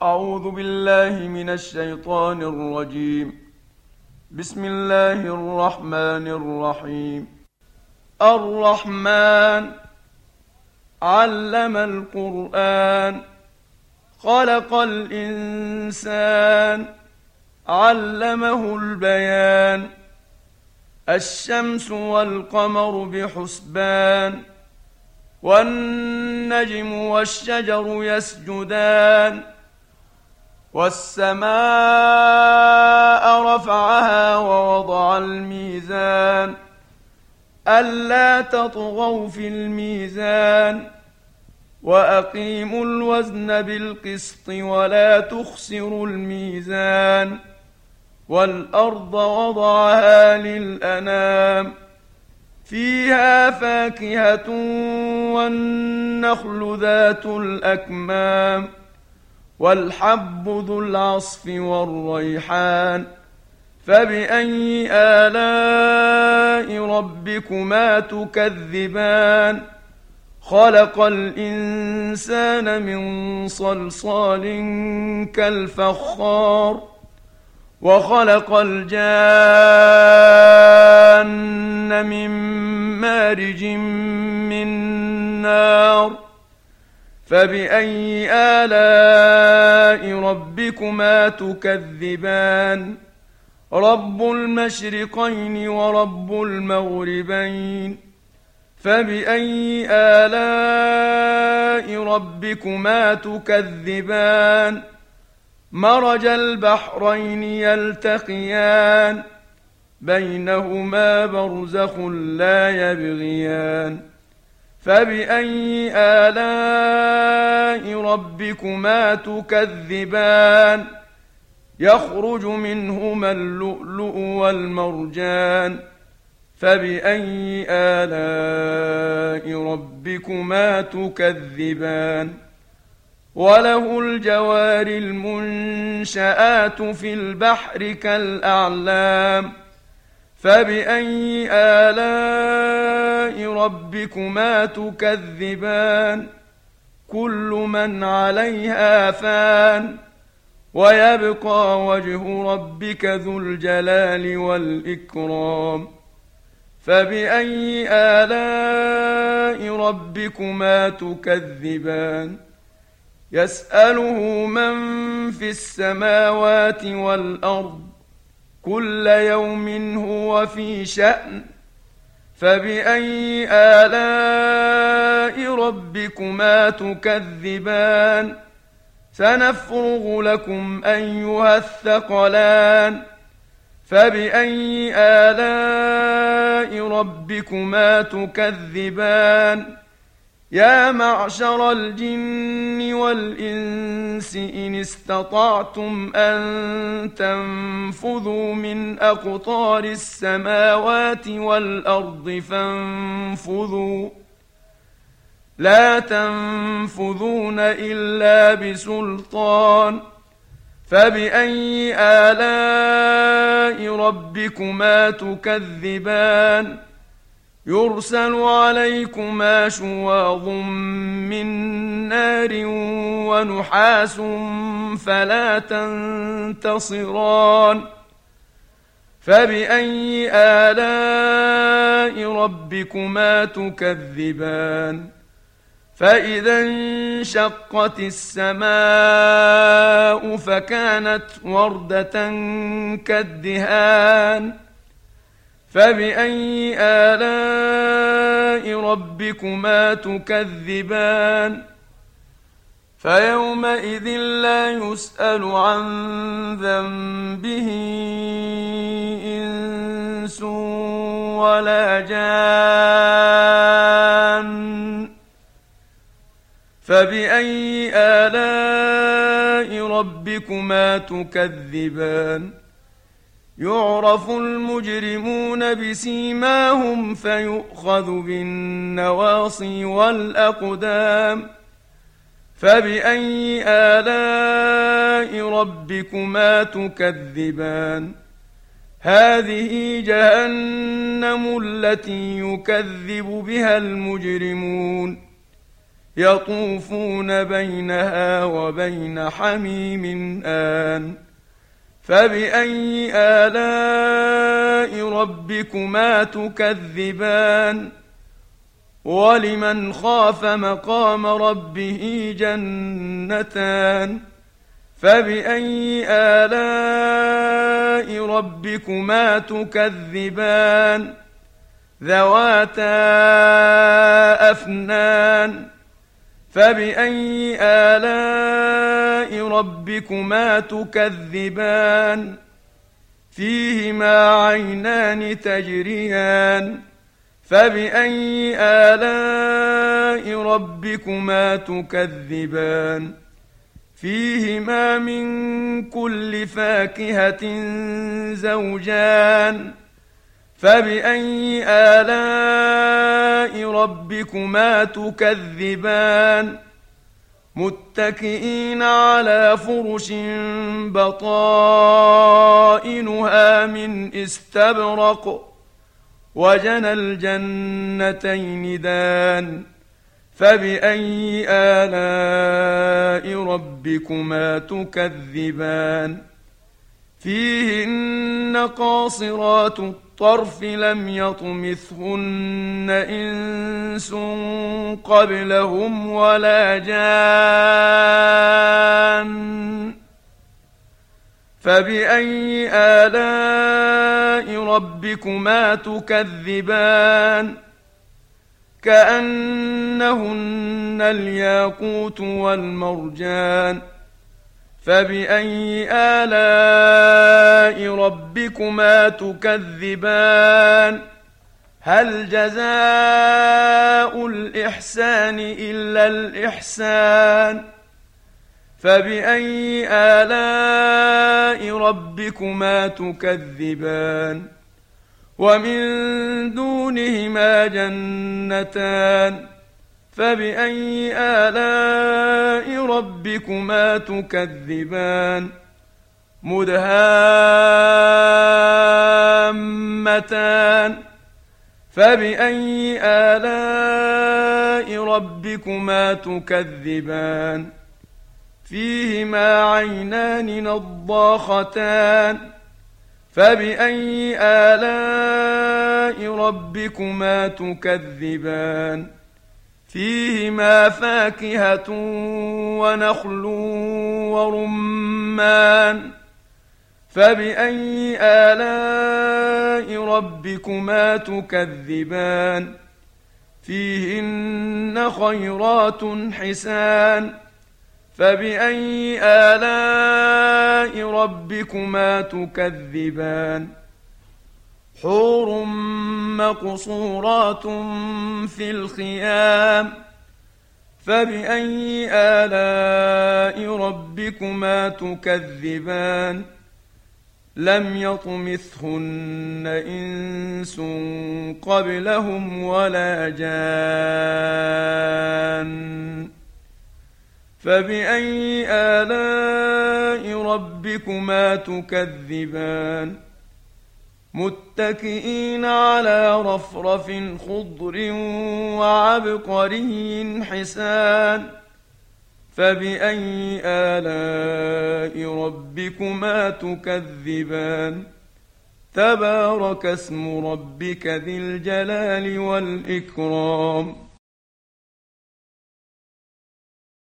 أعوذ بالله من الشيطان الرجيم. بسم الله الرحمن الرحيم. الرحمن علم القرآن خلق الإنسان علمه البيان الشمس والقمر بحسبان والنجم والشجر يسجدان والسماء رفعها ووضع الميزان ألا تطغوا في الميزان وأقيموا الوزن بالقسط ولا تخسروا الميزان والأرض وضعها للأنام فيها فاكهة والنخل ذات الأكمام والحب ذو العصف والريحان فبأي آلاء ربكما تكذبان خلق الإنسان من صلصال كالفخار وخلق الجان من مارج من نار فبأي آلاء ربكما تكذبان رب المشرقين ورب المغربين فبأي آلاء ربكما تكذبان مرج البحرين يلتقيان بينهما برزخ لا يبغيان فبأي آلاء ربكما تكذبان يخرج منهما اللؤلؤ والمرجان فبأي آلاء ربكما تكذبان وله الجوار المنشآت في البحر كالأعلام فبأي آلاء ربكما تكذبان كل من عليها فان ويبقى وجه ربك ذو الجلال والإكرام فبأي آلاء ربكما تكذبان يسأله من في السماوات والأرض كل يوم هو في شأن فبأي آلاء ربكما تكذبان سنفرغ لكم أيها الثقلان فبأي آلاء ربكما تكذبان يا معشر الجن والإنس إن استطعتم أن تنفذوا من أقطار السماوات والأرض فانفذوا لا تنفذون إلا بسلطان فبأي آلاء ربكما تكذبان يرسل عليكما شواظ من نار ونحاس فلا تنتصران فبأي آلاء ربكما تكذبان فإذا انشقت السماء فكانت وردة كالدهان فبأي آلاء ربكما تكذبان فيومئذ لا يسأل عن ذنبه إنس ولا جان فبأي آلاء ربكما تكذبان يعرف المجرمون بسيماهم فيؤخذ بالنواصي والأقدام فبأي آلاء ربكما تكذبان هذه جهنم التي يكذب بها المجرمون يطوفون بينها وبين حميم آن فبأي آلاء ربكما تكذبان ولمن خاف مقام ربه جنتان فبأي آلاء ربكما تكذبان ذواتا أفنان فبأي آلاء ربكما تكذبان فيهما عينان تجريان فبأي آلاء ربكما تكذبان فيهما من كل فاكهة زوجان فبأي آلاء ربكما تكذبان متكئين على فرش بطائنها من استبرق وجنى الجنتين دان فبأي آلاء ربكما تكذبان فيهن قاصرات الطرف لم يطمثهن إنس قبلهم ولا جان فبأي آلاء ربكما تكذبان كأنهن الياقوت والمرجان فبأي آلاء ربكما تكذبان هل جزاء الإحسان إلا الإحسان فبأي آلاء ربكما تكذبان ومن دونهما جنتان فبأي آلاء ربكما تكذبان مدهامتان فبأي آلاء ربكما تكذبان فيهما عينان نضاختان فبأي آلاء ربكما تكذبان فيهما فاكهة ونخل ورمان فبأي آلاء ربكما تكذبان فيهن خيرات حسان فبأي آلاء ربكما تكذبان حور مقصورات في الخيام فبأي آلاء ربكما تكذبان لم يطمثهن إنس قبلهم ولا جان فبأي آلاء ربكما تكذبان متكئين على رفرف خضر وعبقري حسان فبأي آلاء ربكما تكذبان تبارك اسم ربك ذي الجلال والإكرام